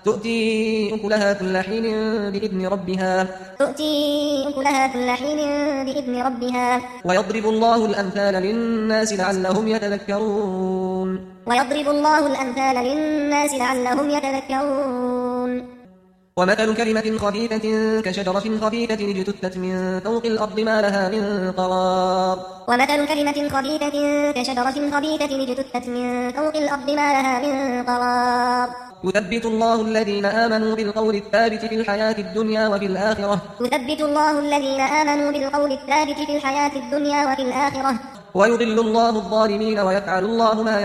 تؤتي أكلها كل حين بإذن ربها ويضرب الله الأمثال للناس لعلهم يتذكرون ومثل كلمة خبيثة كشجرة خبيثة اجتثت من فوق الأرض ما لها من قرار يثبت الله الذين آمنوا بالقول الثابت في الحياة الدنيا وفي الآخرة ويضل الله الظالمين ويفعل الله ما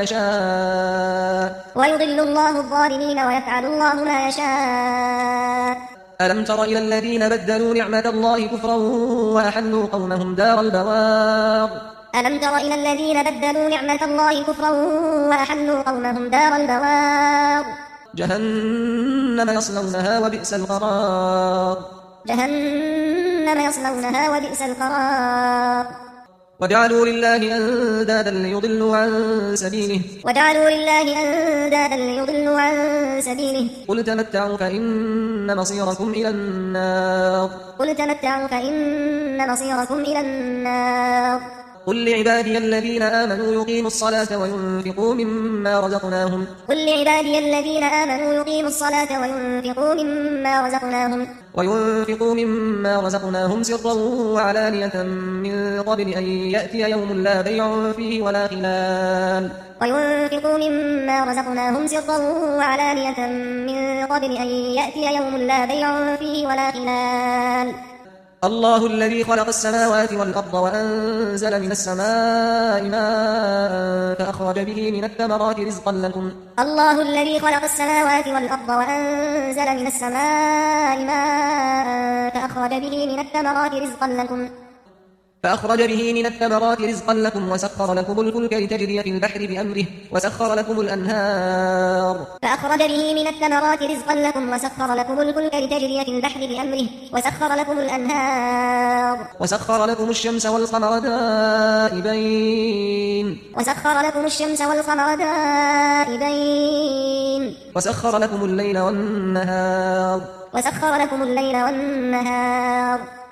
يشاء ألم تر إلى الذين بدلوا نعمة الله كفرا وأحلوا قومهم دار البوار جهنم يصلونها وبئس القرار وجعلوا لله أندادا ليضلوا عن سبيله قل تمتعوا فإن مصيركم إلى النار قل لعبادي الذين آمنوا يقيموا الصلاة وينفقوا مما رزقناهم سرا وعلانية من قبل أن يأتي يوم لا بيع فيه ولا خلال الله الذي خلق السماوات والأرض وأنزل من السماء ماء فأخرج به من الثمرات رزقا لكم وسخر لكم الفلك لتجري في البحر بأمره وسخر لكم الأنهار وسخر لكم الشمس والقمر دائبين وسخر لكم الليل والنهار